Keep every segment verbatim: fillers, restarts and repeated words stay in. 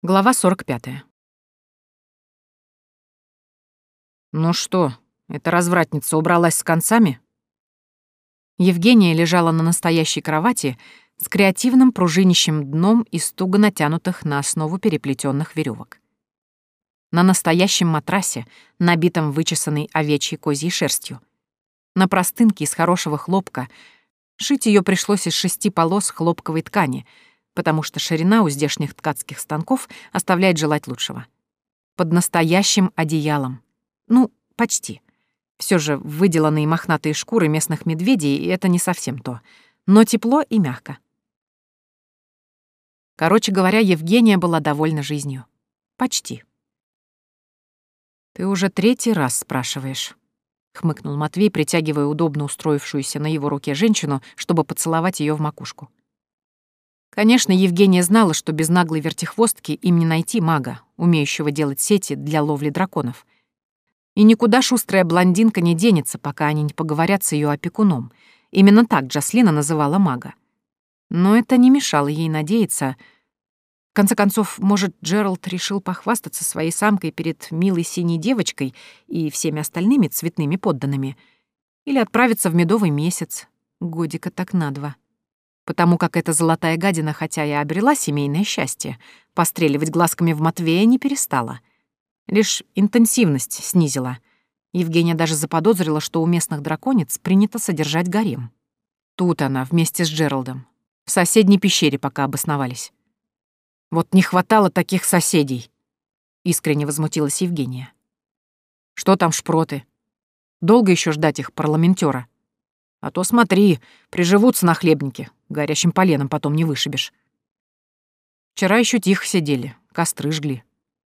Глава сорок пятая. «Ну что, эта развратница убралась с концами?» Евгения лежала на настоящей кровати с креативным пружинищем дном из туго натянутых на основу переплетенных веревок. На настоящем матрасе, набитом вычесанной овечьей козьей шерстью. На простынке из хорошего хлопка. Шить ее пришлось из шести полос хлопковой ткани, потому что ширина у здешних ткацких станков оставляет желать лучшего. Под настоящим одеялом. Ну, почти. Все же выделанные мохнатые шкуры местных медведей — это не совсем то. Но тепло и мягко. Короче говоря, Евгения была довольна жизнью. Почти. «Ты уже третий раз спрашиваешь», — хмыкнул Матвей, притягивая удобно устроившуюся на его руке женщину, чтобы поцеловать ее в макушку. Конечно, Евгения знала, что без наглой вертихвостки им не найти мага, умеющего делать сети для ловли драконов. И никуда шустрая блондинка не денется, пока они не поговорят с ее опекуном. Именно так Джаслина называла мага. Но это не мешало ей надеяться. В конце концов, может, Джеральд решил похвастаться своей самкой перед милой синей девочкой и всеми остальными цветными подданными. Или отправиться в медовый месяц, годика так на два. Потому как эта золотая гадина, хотя и обрела семейное счастье, постреливать глазками в Матвея не перестала. Лишь интенсивность снизила. Евгения даже заподозрила, что у местных драконец принято содержать гарем. Тут она, вместе с Джеральдом. В соседней пещере пока обосновались. «Вот не хватало таких соседей», — искренне возмутилась Евгения. «Что там шпроты? Долго еще ждать их, парламентера? А то смотри, приживутся нахлебники, горящим поленом потом не вышибешь. Вчера еще тихо сидели, костры жгли».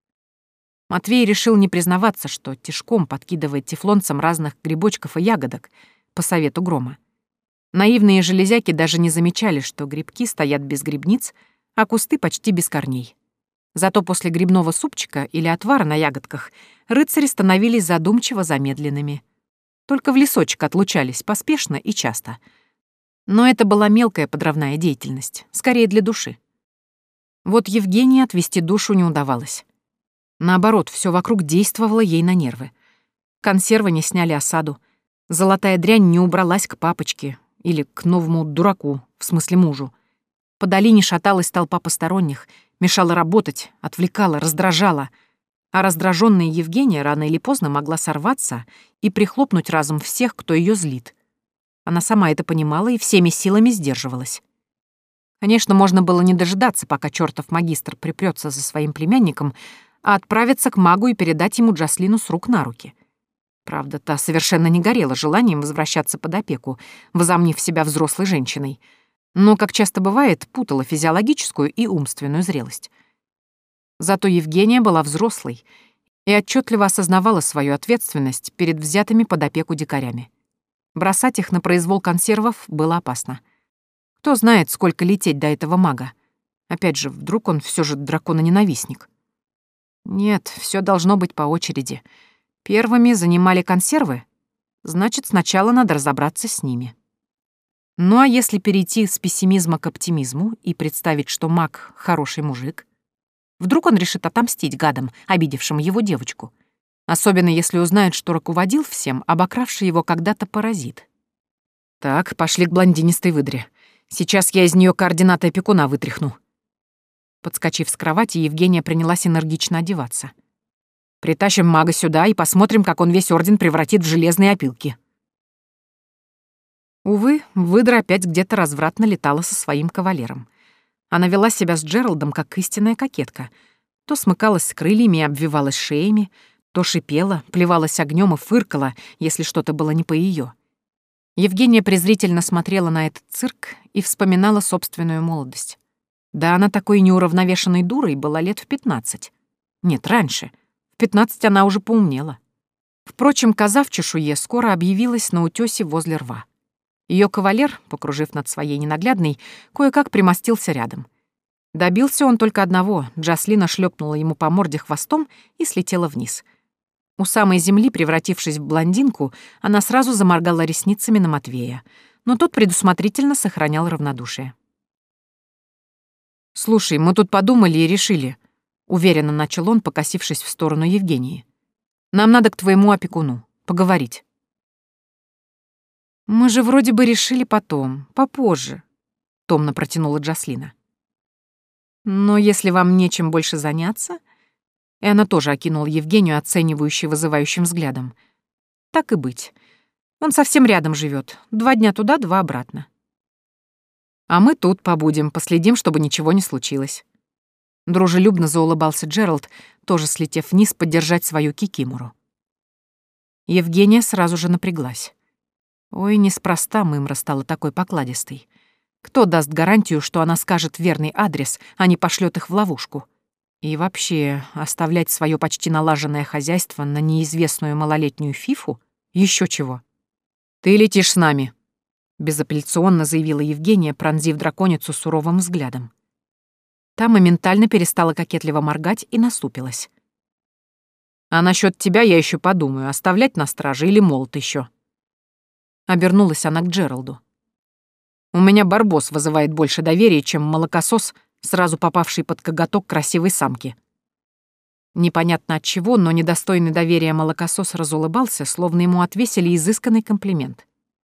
Матвей решил не признаваться, что тишком подкидывает тефлонцам разных грибочков и ягодок по совету Грома. Наивные железяки даже не замечали, что грибки стоят без грибниц, а кусты почти без корней. Зато после грибного супчика или отвара на ягодках рыцари становились задумчиво замедленными. Только в лесочек отлучались поспешно и часто. Но это была мелкая подрывная деятельность, скорее для души. Вот Евгении отвести душу не удавалось. Наоборот, все вокруг действовало ей на нервы. Консервы не сняли осаду. Золотая дрянь не убралась к папочке или к новому дураку, в смысле мужу. По долине шаталась толпа посторонних, мешала работать, отвлекала, раздражала. А раздраженная Евгения рано или поздно могла сорваться и прихлопнуть разом всех, кто ее злит. Она сама это понимала и всеми силами сдерживалась. Конечно, можно было не дожидаться, пока чертов магистр припрется за своим племянником, а отправиться к магу и передать ему Джаслину с рук на руки. Правда, та совершенно не горела желанием возвращаться под опеку, возомнив себя взрослой женщиной, но, как часто бывает, путала физиологическую и умственную зрелость. Зато Евгения была взрослой и отчетливо осознавала свою ответственность перед взятыми под опеку дикарями. Бросать их на произвол консервов было опасно. Кто знает, сколько лететь до этого мага. Опять же, вдруг он все же дракононенавистник. Нет, все должно быть по очереди. Первыми занимали консервы, значит, сначала надо разобраться с ними. Ну а если перейти с пессимизма к оптимизму и представить, что маг — хороший мужик, вдруг он решит отомстить гадам, обидевшим его девочку. Особенно если узнает, что руководил всем, обокравший его когда-то паразит. Так, пошли к блондинистой выдре. Сейчас я из нее координаты опекуна вытряхну. Подскочив с кровати, Евгения принялась энергично одеваться. Притащим мага сюда и посмотрим, как он весь орден превратит в железные опилки. Увы, выдра опять где-то развратно летала со своим кавалером. Она вела себя с Джеральдом как истинная кокетка. То смыкалась с крыльями и обвивалась шеями, то шипела, плевалась огнем и фыркала, если что-то было не по ее. Евгения презрительно смотрела на этот цирк и вспоминала собственную молодость. Да она такой неуравновешенной дурой была лет в пятнадцать. Нет, раньше. В пятнадцать она уже поумнела. Впрочем, коза в чешуе скоро объявилась на утёсе возле рва. Ее кавалер, покружив над своей ненаглядной, кое-как примостился рядом. Добился он только одного — Джаслина шлепнула ему по морде хвостом и слетела вниз. У самой земли, превратившись в блондинку, она сразу заморгала ресницами на Матвея, но тот предусмотрительно сохранял равнодушие. «Слушай, мы тут подумали и решили. уверенно начал он, покосившись в сторону Евгении. «Нам надо к твоему опекуну. Поговорить». «Мы же вроде бы решили потом, попозже», — томно протянула Джаслина. «Но если вам нечем больше заняться...» И она тоже окинула Евгению оценивающей, вызывающим взглядом. «Так и быть. Он совсем рядом живет. Два дня туда, два обратно. А мы тут побудем, последим, чтобы ничего не случилось». Дружелюбно заулыбался Джеральд, тоже слетев вниз поддержать свою кикимору. Евгения сразу же напряглась. Ой, неспроста Мымра стала такой покладистой. Кто даст гарантию, что она скажет верный адрес, а не пошлет их в ловушку? И вообще, оставлять свое почти налаженное хозяйство на неизвестную малолетнюю фифу? Еще чего? «Ты летишь с нами», — безапелляционно заявила Евгения, пронзив драконицу суровым взглядом. Та моментально перестала кокетливо моргать и насупилась. «А насчет тебя я еще подумаю, оставлять на страже или молот еще. Обернулась она к Джералду. «У меня барбос вызывает больше доверия, чем молокосос, сразу попавший под коготок красивой самки». Непонятно от чего, но недостойный доверия молокосос разулыбался, словно ему отвесили изысканный комплимент.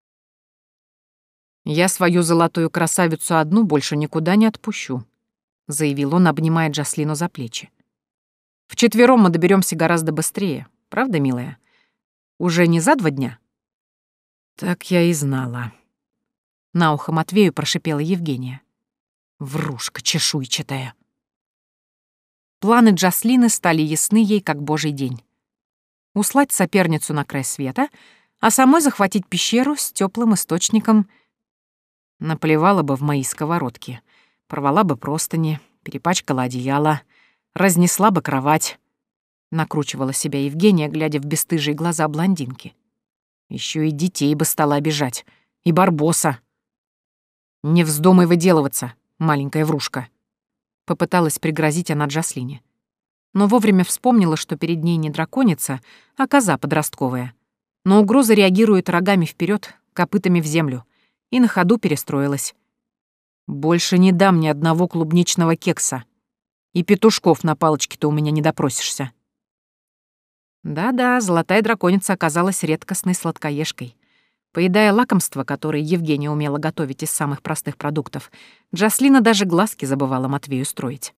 «Я свою золотую красавицу одну больше никуда не отпущу», — заявил он, обнимая Джаслину за плечи. «Вчетвером мы доберемся гораздо быстрее, правда, милая? Уже не за два дня?» «Так я и знала», — на ухо Матвею прошипела Евгения. «Врушка чешуйчатая». Планы Джаслины стали ясны ей, как божий день. Услать соперницу на край света, а самой захватить пещеру с теплым источником. Наплевала бы в мои сковородки, порвала бы простыни, перепачкала одеяло, разнесла бы кровать. Накручивала себя Евгения, глядя в бесстыжие глаза блондинки. Еще и детей бы стала обижать, и барбоса. «Не вздумай выделываться, маленькая врушка», — попыталась пригрозить она Джаслине. Но вовремя вспомнила, что перед ней не драконица, а коза подростковая. Но угроза реагирует рогами вперед, копытами в землю, и на ходу перестроилась. «Больше не дам ни одного клубничного кекса. И петушков на палочке-то у меня не допросишься». Да-да, золотая драконица оказалась редкостной сладкоежкой. Поедая лакомства, которые Евгения умела готовить из самых простых продуктов, Джаслина даже глазки забывала Матвею строить.